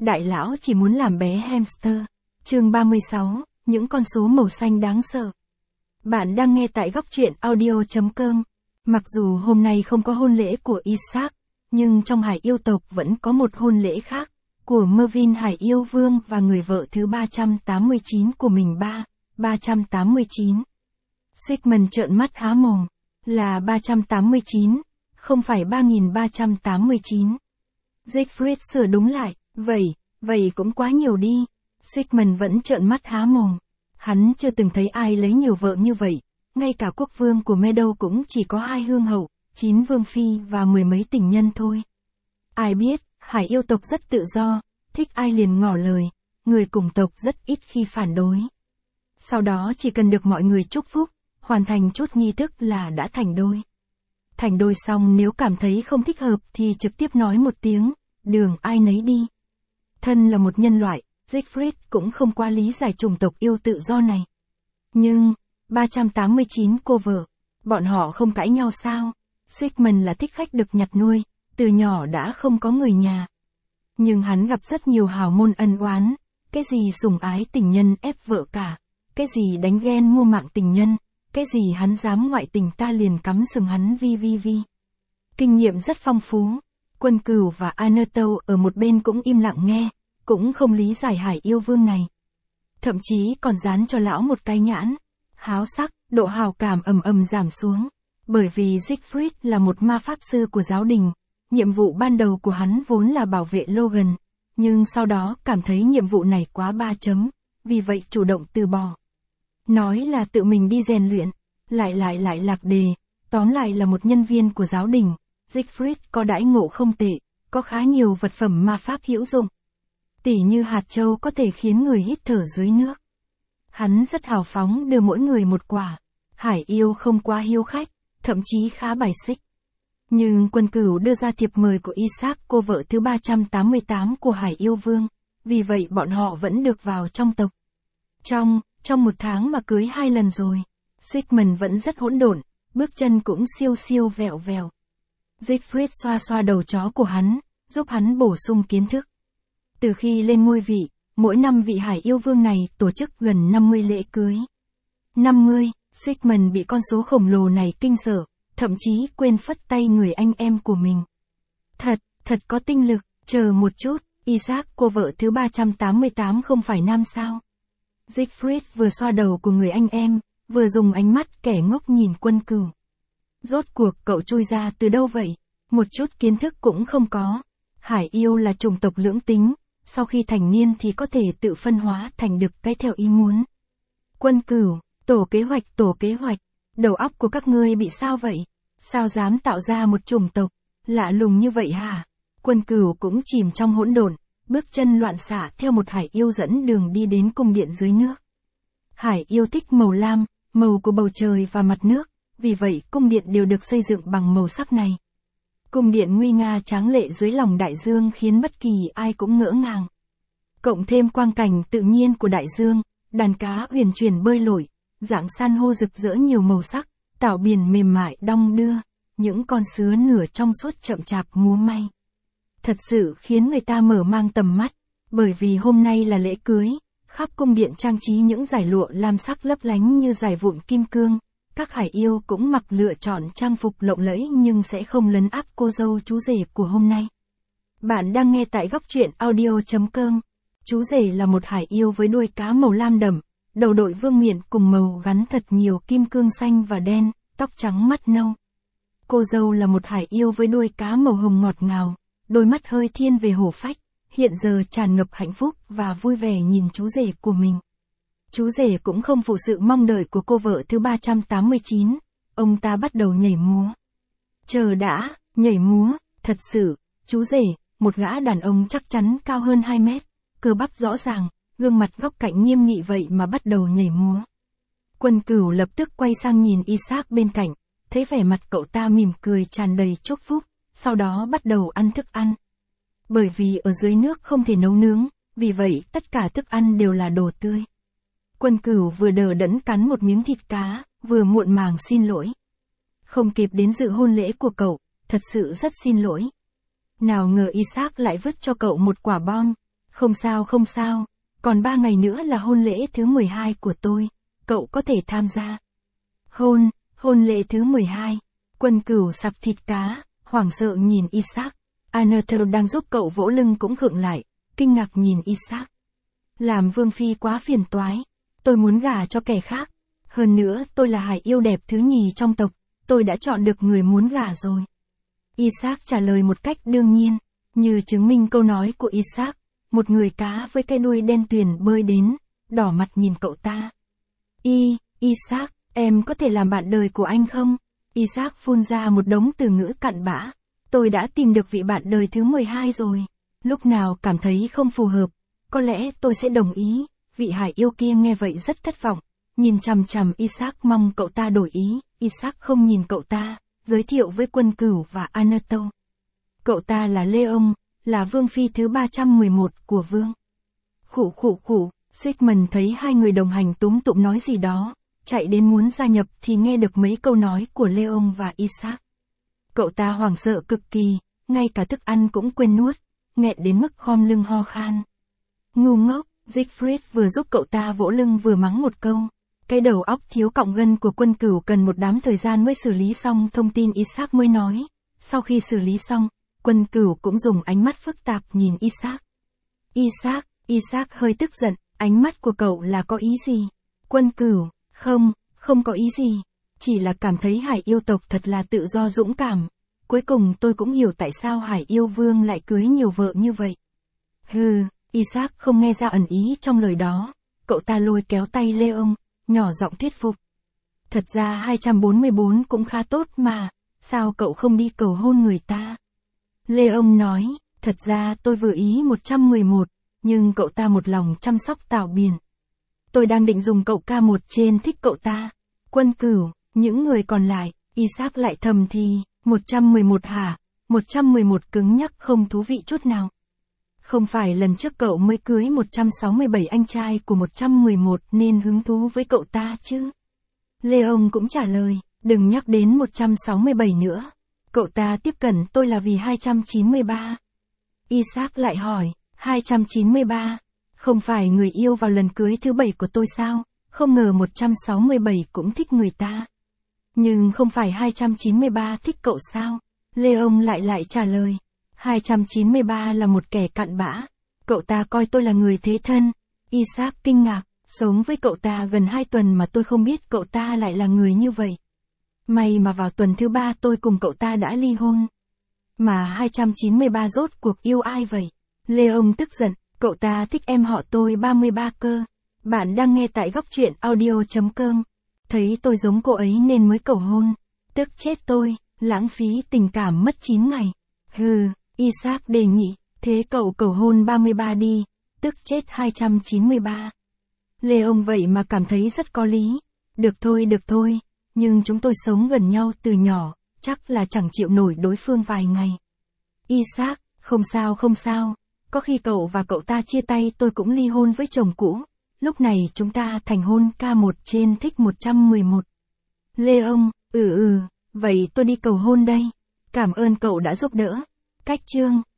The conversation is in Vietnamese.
Đại lão chỉ muốn làm bé hamster. Chương 36, những con số màu xanh đáng sợ. Bạn đang nghe tại góc truyện audio.com. Mặc dù hôm nay không có hôn lễ của Isaac, nhưng trong Hải Yêu tộc vẫn có một hôn lễ khác, của Mervyn Hải Yêu Vương và người vợ thứ 389 của mình 389. Sigmund trợn mắt há mồm. Là 389, không phải 3389. Siegfried sửa đúng lại, vậy cũng quá nhiều đi. Sigmund vẫn trợn mắt há mồm. Hắn chưa từng thấy ai lấy nhiều vợ như vậy, ngay cả quốc vương của Meadow cũng chỉ có 2 hương hậu, 9 vương phi và 10 mấy tình nhân thôi. Ai biết, Hải Yêu tộc rất tự do, thích ai liền ngỏ lời, người cùng tộc rất ít khi phản đối. Sau đó chỉ cần được mọi người chúc phúc, hoàn thành chút nghi thức là đã thành đôi. Thành đôi xong nếu cảm thấy không thích hợp thì trực tiếp nói một tiếng, đường ai nấy đi. Thân là một nhân loại, Siegfried cũng không quá lý giải chủng tộc yêu tự do này. Nhưng, 389 cô vợ, bọn họ không cãi nhau sao? Sigmund là thích khách được nhặt nuôi, từ nhỏ đã không có người nhà. Nhưng hắn gặp rất nhiều hào môn ân oán, cái gì sủng ái tình nhân ép vợ cả, cái gì đánh ghen mua mạng tình nhân, cái gì hắn dám ngoại tình ta liền cắm sừng hắn vi. Kinh nghiệm rất phong phú. Quân Cửu và Anatole ở một bên cũng im lặng nghe, cũng không lý giải Hải Yêu Vương này. Thậm chí còn dán cho lão một cái nhãn. Háo sắc, độ hào cảm ầm giảm xuống. Bởi vì Siegfried là một ma pháp sư của giáo đình. Nhiệm vụ ban đầu của hắn vốn là bảo vệ Logan. Nhưng sau đó cảm thấy nhiệm vụ này quá 3 chấm, vì vậy chủ động từ bỏ. Nói là tự mình đi rèn luyện, lại lạc đề, tóm lại là một nhân viên của giáo đình. Siegfried có đãi ngộ không tệ, có khá nhiều vật phẩm ma pháp hữu dụng. Tỉ như hạt châu có thể khiến người hít thở dưới nước. Hắn rất hào phóng đưa mỗi người một quả. Hải Yêu không quá hiếu khách, thậm chí khá bài xích. Nhưng Quân Cửu đưa ra thiệp mời của Isaac, cô vợ thứ 388 của Hải Yêu Vương, vì vậy bọn họ vẫn được vào trong tộc. Trong 1 tháng mà cưới 2 lần rồi, Sigmund vẫn rất hỗn độn, bước chân cũng siêu vẹo. Siegfried xoa đầu chó của hắn, giúp hắn bổ sung kiến thức. Từ khi lên ngôi vị, mỗi năm vị Hải Yêu Vương này tổ chức gần 50 lễ cưới. 50, Sigmund bị con số khổng lồ này kinh sợ, thậm chí quên phất tay người anh em của mình. Thật có tinh lực, chờ một chút, Isaac cô vợ thứ 388 không phải nam sao? Siegfried vừa xoa đầu của người anh em, vừa dùng ánh mắt kẻ ngốc nhìn Quân Cửu. Rốt cuộc cậu chui ra từ đâu vậy? Một chút kiến thức cũng không có. Hải Yêu là chủng tộc lưỡng tính, sau khi thành niên thì có thể tự phân hóa thành được cái theo ý muốn. Quân Cửu, tổ kế hoạch, đầu óc của các ngươi bị sao vậy? Sao dám tạo ra một chủng tộc lạ lùng như vậy hả? Quân Cửu cũng chìm trong hỗn độn, bước chân loạn xạ theo một Hải Yêu dẫn đường đi đến cung điện dưới nước. Hải Yêu thích màu lam, màu của bầu trời và mặt nước, vì vậy cung điện đều được xây dựng bằng màu sắc này. Cung điện nguy nga tráng lệ dưới lòng đại dương khiến bất kỳ ai cũng ngỡ ngàng. Cộng thêm quang cảnh tự nhiên của đại dương, đàn cá huyền chuyển bơi lội, dạng san hô rực rỡ nhiều màu sắc, tảo biển mềm mại đong đưa, những con sứa nửa trong suốt chậm chạp múa may. Thật sự khiến người ta mở mang tầm mắt, bởi vì hôm nay là lễ cưới, khắp cung điện trang trí những dải lụa lam sắc lấp lánh như dải vụn kim cương. Các Hải Yêu cũng mặc lựa chọn trang phục lộng lẫy nhưng sẽ không lấn áp cô dâu chú rể của hôm nay. Bạn đang nghe tại góc truyện audio.com. Chú rể là một Hải Yêu với đuôi cá màu lam đậm, đầu đội vương miện cùng màu gắn thật nhiều kim cương xanh và đen, tóc trắng mắt nâu. Cô dâu là một Hải Yêu với đuôi cá màu hồng ngọt ngào, đôi mắt hơi thiên về hổ phách, hiện giờ tràn ngập hạnh phúc và vui vẻ nhìn chú rể của mình. Chú rể cũng không phụ sự mong đợi của cô vợ thứ 389, ông ta bắt đầu nhảy múa. Chờ đã, nhảy múa, thật sự, chú rể, một gã đàn ông chắc chắn cao hơn 2 mét, cơ bắp rõ ràng, gương mặt góc cạnh nghiêm nghị vậy mà bắt đầu nhảy múa. Quân Cửu lập tức quay sang nhìn Isaac bên cạnh, thấy vẻ mặt cậu ta mỉm cười tràn đầy chúc phúc, sau đó bắt đầu ăn thức ăn. Bởi vì ở dưới nước không thể nấu nướng, vì vậy tất cả thức ăn đều là đồ tươi. Quân Cửu vừa đờ đẫn cắn một miếng thịt cá, vừa muộn màng xin lỗi. Không kịp đến dự hôn lễ của cậu, thật sự rất xin lỗi. Nào ngờ Isaac lại vứt cho cậu một quả bom. Không sao không sao, còn 3 ngày nữa là hôn lễ thứ 12 của tôi, cậu có thể tham gia. Hôn lễ thứ 12, Quân Cửu sặc thịt cá, hoảng sợ nhìn Isaac. Anatole đang giúp cậu vỗ lưng cũng khựng lại, kinh ngạc nhìn Isaac. Làm vương phi quá phiền toái, tôi muốn gả cho kẻ khác. Hơn nữa tôi là hải yêu đẹp thứ nhì trong tộc, tôi đã chọn được người muốn gả rồi. Isaac trả lời một cách đương nhiên, như chứng minh câu nói của Isaac, một người cá với cái đuôi đen tuyền bơi đến, đỏ mặt nhìn cậu ta. Isaac, em có thể làm bạn đời của anh không? Isaac phun ra một đống từ ngữ cặn bã. Tôi đã tìm được vị bạn đời thứ 12 rồi. Lúc nào cảm thấy không phù hợp, có lẽ tôi sẽ đồng ý. Vị hải yêu kia nghe vậy rất thất vọng. Nhìn chằm chằm Isaac mong cậu ta đổi ý. Isaac không nhìn cậu ta, giới thiệu với Quân Cửu và Anatole. Cậu ta là Leon, là vương phi thứ 311 của vương. Khủ. Sigmund thấy hai người đồng hành túm tụm nói gì đó, chạy đến muốn gia nhập thì nghe được mấy câu nói của Leon và Isaac. Cậu ta hoảng sợ cực kỳ, ngay cả thức ăn cũng quên nuốt, nghẹn đến mức khom lưng ho khan. Ngu ngốc, Siegfried vừa giúp cậu ta vỗ lưng vừa mắng một câu. Cái đầu óc thiếu cọng gân của Quân Cửu cần một đám thời gian mới xử lý xong thông tin Isaac mới nói. Sau khi xử lý xong, Quân Cửu cũng dùng ánh mắt phức tạp nhìn Isaac. Isaac hơi tức giận, ánh mắt của cậu là có ý gì? Quân Cửu, không có ý gì. Chỉ là cảm thấy hải yêu tộc thật là tự do dũng cảm. Cuối cùng tôi cũng hiểu tại sao hải yêu vương lại cưới nhiều vợ như vậy. Isaac không nghe ra ẩn ý trong lời đó. Cậu ta lôi kéo tay Leon, nhỏ giọng thuyết phục. Thật ra 244 cũng khá tốt mà, sao cậu không đi cầu hôn người ta? Leon nói, thật ra tôi vừa ý 111, nhưng cậu ta một lòng chăm sóc Tảo Biển. Tôi đang định dùng cậu ca một trên thích cậu ta. Quân Cửu, những người còn lại, Isaac lại thầm thì, 111 hả? 111 cứng nhắc không thú vị chút nào. Không phải lần trước cậu mới cưới 167 anh trai của 111 nên hứng thú với cậu ta chứ? Leon cũng trả lời, đừng nhắc đến 167 nữa. Cậu ta tiếp cận tôi là vì 293. Isaac lại hỏi, 293? Không phải người yêu vào lần cưới thứ 7 của tôi sao? Không ngờ 167 cũng thích người ta. Nhưng không phải 293 thích cậu sao? Leon lại trả lời. 293 là một kẻ cặn bã. Cậu ta coi tôi là người thế thân. Isaac kinh ngạc, sống với cậu ta gần 2 tuần mà tôi không biết cậu ta lại là người như vậy. May mà vào tuần thứ 3 tôi cùng cậu ta đã ly hôn. Mà 293 rốt cuộc yêu ai vậy? Leon tức giận, cậu ta thích em họ tôi 33 cơ. Bạn đang nghe tại góc truyện audio.com. Thấy tôi giống cô ấy nên mới cầu hôn. Tức chết tôi, lãng phí tình cảm mất 9 ngày. Isaac đề nghị, thế cậu cầu hôn 33 đi, tức chết 293. Leon vậy mà cảm thấy rất có lý. Được thôi, nhưng chúng tôi sống gần nhau từ nhỏ, chắc là chẳng chịu nổi đối phương vài ngày. Isaac, không sao, có khi cậu và cậu ta chia tay tôi cũng ly hôn với chồng cũ. Lúc này chúng ta thành hôn ca một trên thích 111. Leon, vậy tôi đi cầu hôn đây. Cảm ơn cậu đã giúp đỡ. Cách chương